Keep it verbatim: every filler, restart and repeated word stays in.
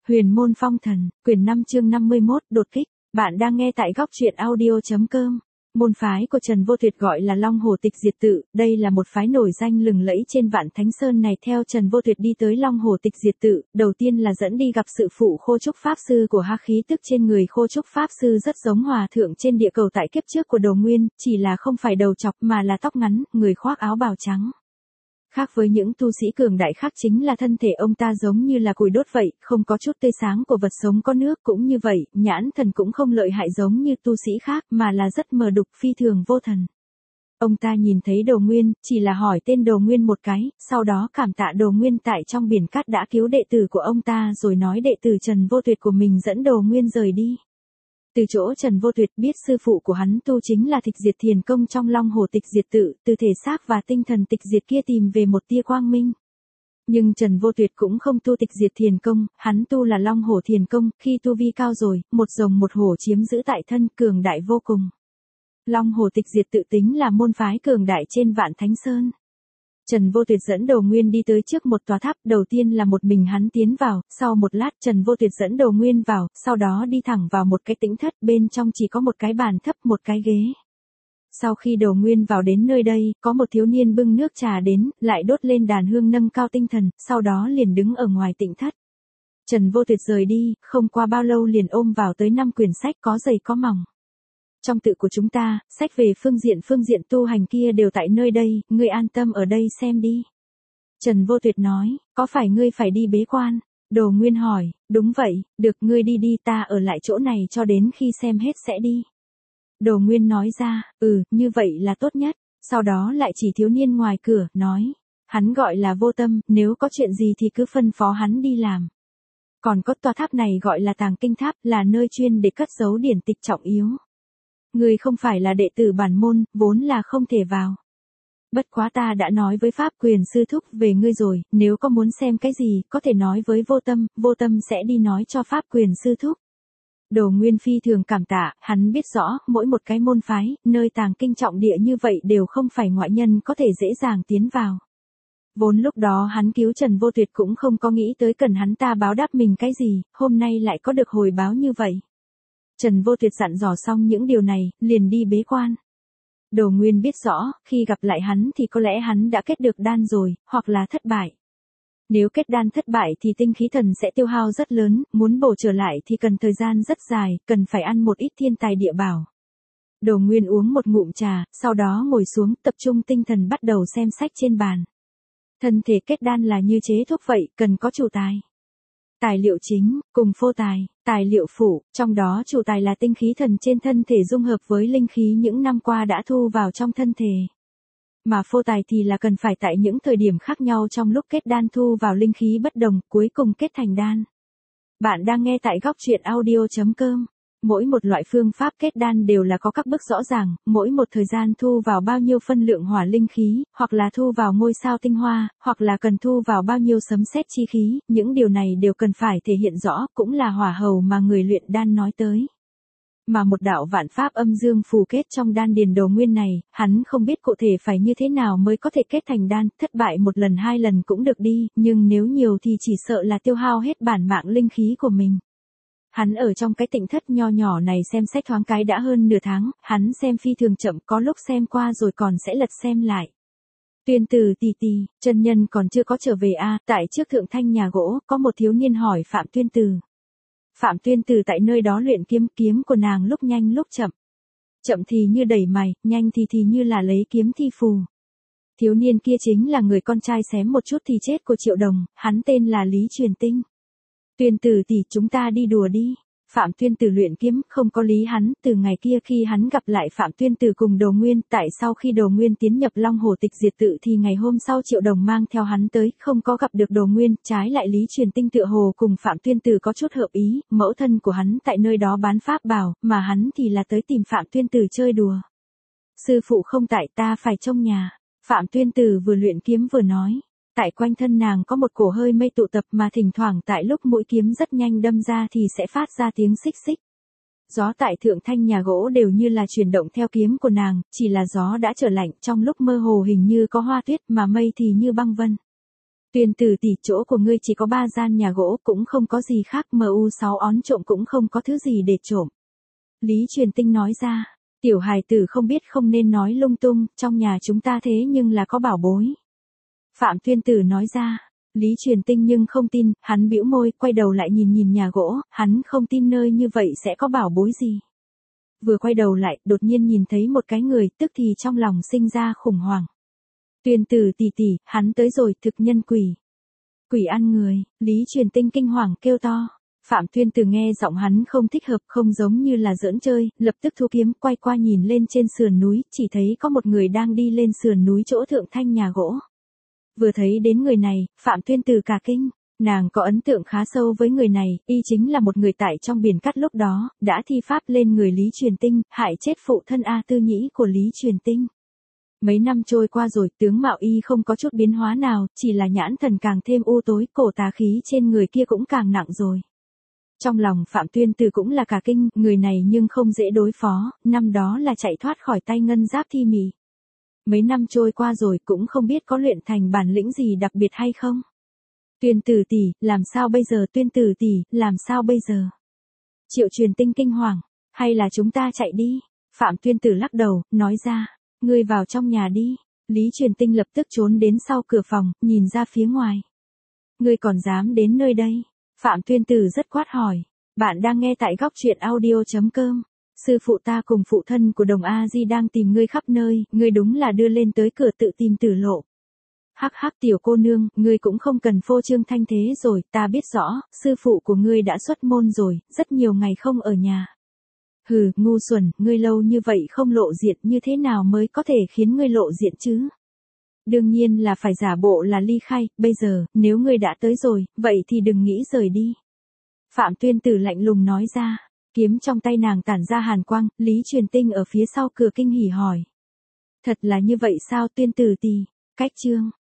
Huyền môn phong thần, quyển năm chương năm mươi mốt, đột kích. Bạn đang nghe tại góc truyện audio.com. Môn phái của Trần Vô Tuyệt gọi là Long Hồ Tịch Diệt Tự, đây là một phái nổi danh lừng lẫy trên Vạn Thánh Sơn này. Theo Trần Vô Tuyệt đi tới Long Hồ Tịch Diệt Tự, đầu tiên là dẫn đi gặp sự phụ Khô Trúc Pháp Sư của Ha, khí tức trên người Khô Trúc Pháp Sư rất giống hòa thượng trên địa cầu tại kiếp trước của Đồ Nguyên, chỉ là không phải đầu chọc mà là tóc ngắn, người khoác áo bào trắng. Khác với những tu sĩ cường đại khác chính là thân thể ông ta giống như là củi đốt vậy, không có chút tươi sáng của vật sống có nước, cũng như vậy, nhãn thần cũng không lợi hại giống như tu sĩ khác mà là rất mờ đục, phi thường vô thần. Ông ta nhìn thấy Đồ Nguyên, chỉ là hỏi tên Đồ Nguyên một cái, sau đó cảm tạ Đồ Nguyên tại trong biển cát đã cứu đệ tử của ông ta, rồi nói đệ tử Trần Vô Tuyệt của mình dẫn Đồ Nguyên rời đi. Từ chỗ Trần Vô Tuyệt biết sư phụ của hắn tu chính là Tịch Diệt Thiền Công trong Long Hồ Tịch Diệt Tự, từ thể xác và tinh thần tịch diệt kia tìm về một tia quang minh. Nhưng Trần Vô Tuyệt cũng không tu Tịch Diệt Thiền Công, hắn tu là Long Hồ Thiền Công, khi tu vi cao rồi, một rồng một hổ chiếm giữ tại thân, cường đại vô cùng. Long Hồ Tịch Diệt Tự tính là môn phái cường đại trên Vạn Thánh Sơn. Trần Vô Tuyệt dẫn Đồ Nguyên đi tới trước một tòa tháp, đầu tiên là một mình hắn tiến vào, sau một lát Trần Vô Tuyệt dẫn Đồ Nguyên vào, sau đó đi thẳng vào một cái tĩnh thất, bên trong chỉ có một cái bàn thấp, một cái ghế. Sau khi Đồ Nguyên vào đến nơi đây, có một thiếu niên bưng nước trà đến, lại đốt lên đàn hương nâng cao tinh thần, sau đó liền đứng ở ngoài tĩnh thất. Trần Vô Tuyệt rời đi, không qua bao lâu liền ôm vào tới năm quyển sách có dày có mỏng. Trong tự của chúng ta, sách về phương diện phương diện tu hành kia đều tại nơi đây, ngươi an tâm ở đây xem đi. Trần Vô Tuyệt nói, có phải ngươi phải đi bế quan? Đồ Nguyên hỏi, đúng vậy, được, ngươi đi đi, ta ở lại chỗ này cho đến khi xem hết sẽ đi. Đồ Nguyên nói ra, ừ, như vậy là tốt nhất, sau đó lại chỉ thiếu niên ngoài cửa, nói, hắn gọi là Vô Tâm, nếu có chuyện gì thì cứ phân phó hắn đi làm. Còn có tòa tháp này gọi là Tàng Kinh Tháp, là nơi chuyên để cất giấu điển tịch trọng yếu. Ngươi không phải là đệ tử bản môn, vốn là không thể vào. Bất quá ta đã nói với Pháp Quyền sư thúc về ngươi rồi, nếu có muốn xem cái gì, có thể nói với Vô Tâm, Vô Tâm sẽ đi nói cho Pháp Quyền sư thúc. Đồ Nguyên phi thường cảm tạ, hắn biết rõ, mỗi một cái môn phái, nơi tàng kinh trọng địa như vậy đều không phải ngoại nhân có thể dễ dàng tiến vào. Vốn lúc đó hắn cứu Trần Vô Tuyệt cũng không có nghĩ tới cần hắn ta báo đáp mình cái gì, hôm nay lại có được hồi báo như vậy. Trần Vô Tuyệt dặn dò xong những điều này, liền đi bế quan. Đồ Nguyên biết rõ, khi gặp lại hắn thì có lẽ hắn đã kết được đan rồi, hoặc là thất bại. Nếu kết đan thất bại thì tinh khí thần sẽ tiêu hao rất lớn, muốn bổ trở lại thì cần thời gian rất dài, cần phải ăn một ít thiên tài địa bảo. Đồ Nguyên uống một ngụm trà, sau đó ngồi xuống, tập trung tinh thần bắt đầu xem sách trên bàn. Thân thể kết đan là như chế thuốc vậy, cần có chủ tài. Tài liệu chính, cùng phô tài, tài liệu phụ, trong đó chủ tài là tinh khí thần trên thân thể dung hợp với linh khí những năm qua đã thu vào trong thân thể. Mà phô tài thì là cần phải tại những thời điểm khác nhau trong lúc kết đan thu vào linh khí bất đồng, cuối cùng kết thành đan. Bạn đang nghe tại góc truyện audio.com. Mỗi một loại phương pháp kết đan đều là có các bước rõ ràng, mỗi một thời gian thu vào bao nhiêu phân lượng hỏa linh khí, hoặc là thu vào ngôi sao tinh hoa, hoặc là cần thu vào bao nhiêu sấm sét chi khí, những điều này đều cần phải thể hiện rõ, cũng là hỏa hầu mà người luyện đan nói tới. Mà một đạo vạn pháp âm dương phù kết trong đan điền Đồ Nguyên này, hắn không biết cụ thể phải như thế nào mới có thể kết thành đan, thất bại một lần hai lần cũng được đi, nhưng nếu nhiều thì chỉ sợ là tiêu hao hết bản mạng linh khí của mình. Hắn ở trong cái tịnh thất nho nhỏ này xem sách thoáng cái đã hơn nửa tháng, hắn xem phi thường chậm, có lúc xem qua rồi còn sẽ lật xem lại. Tuyên Từ tỷ tỷ, chân nhân còn chưa có trở về a? À, tại trước thượng thanh nhà gỗ, có một thiếu niên hỏi Phạm Tuyên Từ. Phạm Tuyên Từ tại nơi đó luyện kiếm, kiếm của nàng lúc nhanh lúc chậm. Chậm thì như đẩy mày, nhanh thì thì như là lấy kiếm thi phù. Thiếu niên kia chính là người con trai xém một chút thì chết của Triệu Đồng, hắn tên là Lý Truyền Tinh. Tuyên Từ tỷ, chúng ta đi đùa đi. Phạm Tuyên Từ luyện kiếm, không có lý hắn, từ ngày kia khi hắn gặp lại Phạm Tuyên Từ cùng Đồ Nguyên, tại sau khi Đồ Nguyên tiến nhập Long Hồ Tịch Diệt Tự thì ngày hôm sau Triệu Đồng mang theo hắn tới, không có gặp được Đồ Nguyên, trái lại Lý Truyền Tinh tựa hồ cùng Phạm Tuyên Từ có chút hợp ý, mẫu thân của hắn tại nơi đó bán pháp bảo, mà hắn thì là tới tìm Phạm Tuyên Từ chơi đùa. Sư phụ không tại, ta phải trông nhà. Phạm Tuyên Từ vừa luyện kiếm vừa nói. Tại quanh thân nàng có một cổ hơi mây tụ tập mà thỉnh thoảng tại lúc mũi kiếm rất nhanh đâm ra thì sẽ phát ra tiếng xích xích. Gió tại thượng thanh nhà gỗ đều như là chuyển động theo kiếm của nàng, chỉ là gió đã trở lạnh, trong lúc mơ hồ hình như có hoa tuyết mà mây thì như băng vân. Tuyên Tử tỷ, chỗ của ngươi chỉ có ba gian nhà gỗ, cũng không có gì khác, em u sáu ón trộm cũng không có thứ gì để trộm. Lý Truyền Tinh nói ra, tiểu hài tử không biết không nên nói lung tung, trong nhà chúng ta thế nhưng là có bảo bối. Phạm Tuyên Tử nói ra, Lý Truyền Tinh nhưng không tin, hắn bĩu môi, quay đầu lại nhìn nhìn nhà gỗ, hắn không tin nơi như vậy sẽ có bảo bối gì. Vừa quay đầu lại, đột nhiên nhìn thấy một cái người, tức thì trong lòng sinh ra khủng hoảng. Tuyên Tử tỷ tỷ, hắn tới rồi, thực nhân quỷ. Quỷ ăn người, Lý Truyền Tinh kinh hoàng kêu to. Phạm Tuyên Tử nghe giọng hắn không thích hợp, không giống như là giỡn chơi, lập tức thu kiếm quay qua nhìn lên trên sườn núi, chỉ thấy có một người đang đi lên sườn núi chỗ thượng thanh nhà gỗ. Vừa thấy đến người này, Phạm Tuyên Tử cả kinh, nàng có ấn tượng khá sâu với người này, y chính là một người tại trong biển cát lúc đó, đã thi pháp lên người Lý Truyền Tinh, hại chết phụ thân A Tư Nhĩ của Lý Truyền Tinh. Mấy năm trôi qua rồi, tướng mạo y không có chút biến hóa nào, chỉ là nhãn thần càng thêm u tối, cổ tà khí trên người kia cũng càng nặng rồi. Trong lòng Phạm Tuyên Tử cũng là cả kinh, người này nhưng không dễ đối phó, năm đó là chạy thoát khỏi tay ngân giáp thi mị. Mấy năm trôi qua rồi cũng không biết có luyện thành bản lĩnh gì đặc biệt hay không. Tuyên Tử tỷ, làm sao bây giờ? Tuyên Tử tỷ, làm sao bây giờ? Triệu Truyền Tinh kinh hoàng, hay là chúng ta chạy đi? Phạm Tuyên Tử lắc đầu, nói ra, ngươi vào trong nhà đi. Lý Truyền Tinh lập tức trốn đến sau cửa phòng, nhìn ra phía ngoài. Ngươi còn dám đến nơi đây? Phạm Tuyên Tử rất quát hỏi. Bạn đang nghe tại góc truyện audio chấm com. Sư phụ ta cùng phụ thân của Đồng A Di đang tìm ngươi khắp nơi, ngươi đúng là đưa lên tới cửa tự tìm tử lộ. Hắc hắc tiểu cô nương, ngươi cũng không cần phô trương thanh thế rồi, ta biết rõ, sư phụ của ngươi đã xuất môn rồi, rất nhiều ngày không ở nhà. Hừ, ngu xuẩn, ngươi lâu như vậy không lộ diện, như thế nào mới có thể khiến ngươi lộ diện chứ? Đương nhiên là phải giả bộ là ly khai, bây giờ, nếu ngươi đã tới rồi, vậy thì đừng nghĩ rời đi. Phạm Tuyên Tử lạnh lùng nói ra, kiếm trong tay nàng tản ra hàn quang, Lý Truyền Tinh ở phía sau cửa kinh hỉ hỏi. Thật là như vậy sao? Tuyên Tử tỷ, cách chương.